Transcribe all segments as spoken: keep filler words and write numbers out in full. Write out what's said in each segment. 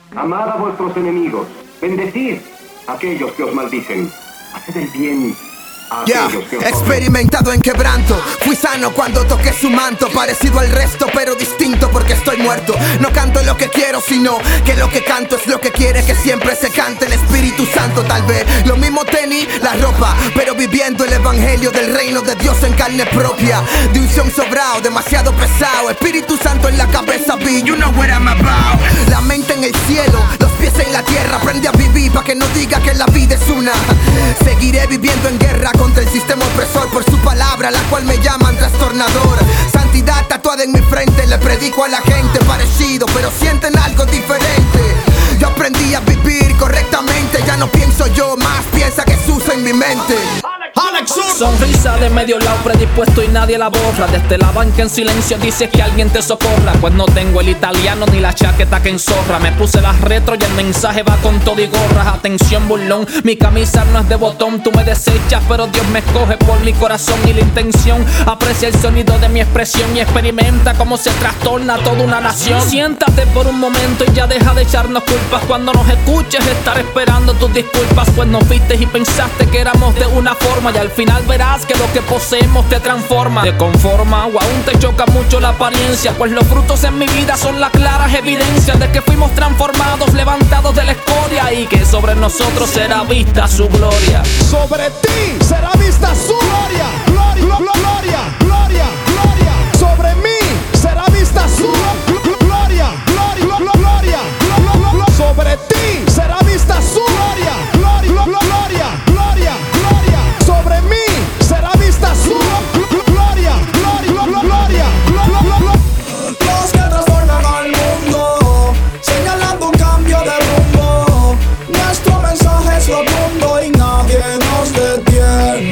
Amad a vuestros enemigos. Bendecid a aquellos que os maldicen. Haced el bien. Ya, yeah, experimentado en quebranto. Fui sano cuando toqué su manto. Parecido al resto pero distinto porque estoy muerto. No canto lo que quiero sino que lo que canto es lo que quiere que siempre se cante el Espíritu Santo. Tal vez lo mismo tenis, la ropa, pero viviendo el evangelio del reino de Dios en carne propia. De unción sobrado, demasiado pesado. Espíritu Santo en la cabeza, be, you know what I'm about. La mente en el cielo, los pies en la tierra. Aprende a vivir pa' que no diga que la vida es una. Seguiré viviendo en guerra contra el sistema opresor por su palabra, la cual me llaman trastornador. Santidad tatuada en mi frente, le predico a la gente parecido, pero sienten algo diferente. Yo aprendí a vivir correctamente, ya no pienso yo más, piensa Jesús en mi mente. Sonrisa de medio lado predispuesto y nadie la borra. Desde la banca en silencio dices que alguien te socorra. Pues no tengo el italiano ni la chaqueta que enzorra. Me puse las retro y el mensaje va con todo y gorras. Atención burlón, mi camisa no es de botón. Tú me desechas pero Dios me escoge por mi corazón y la intención. Aprecia el sonido de mi expresión y experimenta cómo se trastorna toda una nación. Siéntate por un momento y ya deja de echarnos culpas. Cuando nos escuches estar esperando tus disculpas. Pues nos viste y pensaste que éramos de una forma y al final verás que lo que poseemos te transforma. Te conforma o aún te choca mucho la apariencia, pues los frutos en mi vida son las claras evidencias de que fuimos transformados, levantados de la escoria y que sobre nosotros será vista su gloria. Sobre ti será vista su gloria, gloria, gloria, gloria, gloria. Sobre mí será vista su gloria, gloria, gloria, gloria. Sobre ti será vista su gloria, gloria, gloria, gloria, gloria. Sobre mí será vista su gloria, gloria, gloria, gloria. Los que trastornan al mundo, señalando un cambio de rumbo. Nuestro mensaje es rotundo y nadie nos detiene.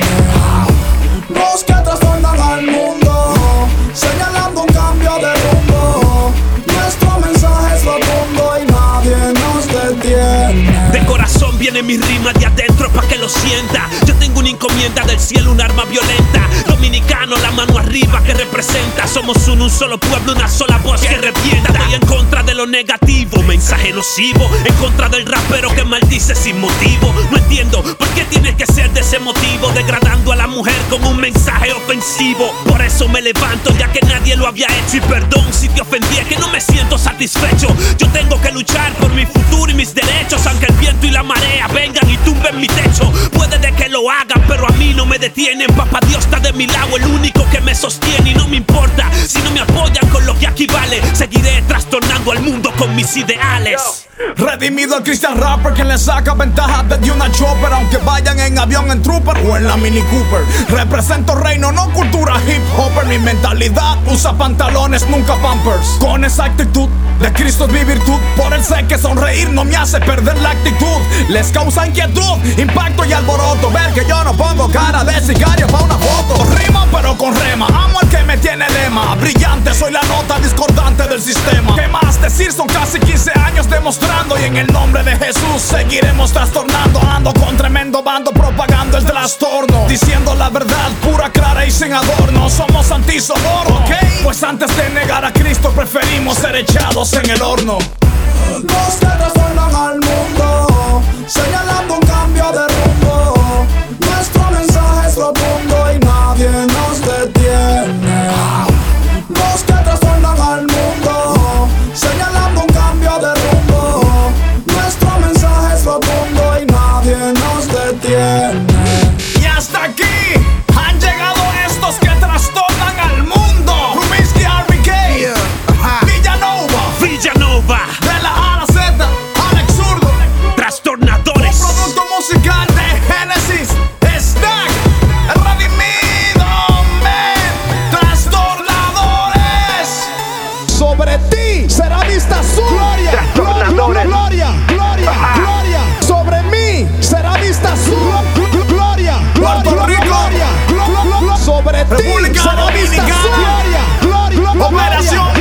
Los que trastornan al mundo, señalando un cambio de rumbo. Nuestro mensaje es rotundo y nadie nos detiene. De corazón viene mi rima, de adentro pa' que lo sienta. Yo tengo una encomienda del cielo, un arma violenta. Dominicano, la mano arriba que representa. Somos un, un solo pueblo, una sola voz que revienta. Estoy en contra de lo negativo, mensaje nocivo. En contra del rapero que maldice sin motivo. No entiendo por qué tiene que ser de ese motivo, degradando a la mujer con un mensaje ofensivo. Por eso me levanto ya que nadie lo había hecho. Y perdón si te ofendí, es que no me siento satisfecho. Yo tengo que luchar por mi futuro y mis derechos, aunque el viento y la marea vengan y tumben mi techo. Puede de que lo hagan, pero a mí no me detienen. Papá Dios está de mi lado, el único que me sostiene. Y no me importa si no me apoyan con lo que aquí vale. Seguiré trastornando al mundo con mis ideales. Redimido el Christian rapper que le saca ventaja desde una chopper, aunque vayan en avión, en trooper o en la Mini Cooper. Represento reino, no cultura hip hopper. Mi mentalidad usa pantalones, nunca pampers. Con esa actitud de Cristo es mi virtud. Por él sé que sonreír no me hace perder la actitud. Les causa inquietud, impacto y alboroto ver que yo no pongo cara de sicario pa' una foto. Rima pero con rema, amo al que me tiene lema. Brillante, soy la nota discordante del sistema. ¿Qué más decir? Son casi quince años demostrando. Y en el nombre de Jesús seguiremos trastornando. Ando con tremendo bando propagando el trastorno, diciendo la verdad pura, clara y sin adorno. Somos antisoborno, ¿ok? Pues antes de negar a Cristo preferimos ser echados en el horno. Los que trastornan al mundo, señalando un cambio de rumbo. Nuestro mensaje es rotundo y nadie nos detiene. Los que trastornan al mundo, señalando un cambio de rumbo. Nuestro mensaje es rotundo y nadie nos detiene. Y hasta aquí han llegado estos que trastornan al mundo. Rubinsky R B K, Yeah, uh-huh. Villanova, Villanova, de la A a la Z, Alex Zurdo. trastornadores. Un producto musical de Genesis, Stack, Redimido, men, trastornadores. Sobre ti será vista su gloria, gloria, gloria, gloria, gloria. Sobre mí será vista su gloria, gloria, gloria, gloria. Sobre ti será vista su gloria, gloria, gloria. Operación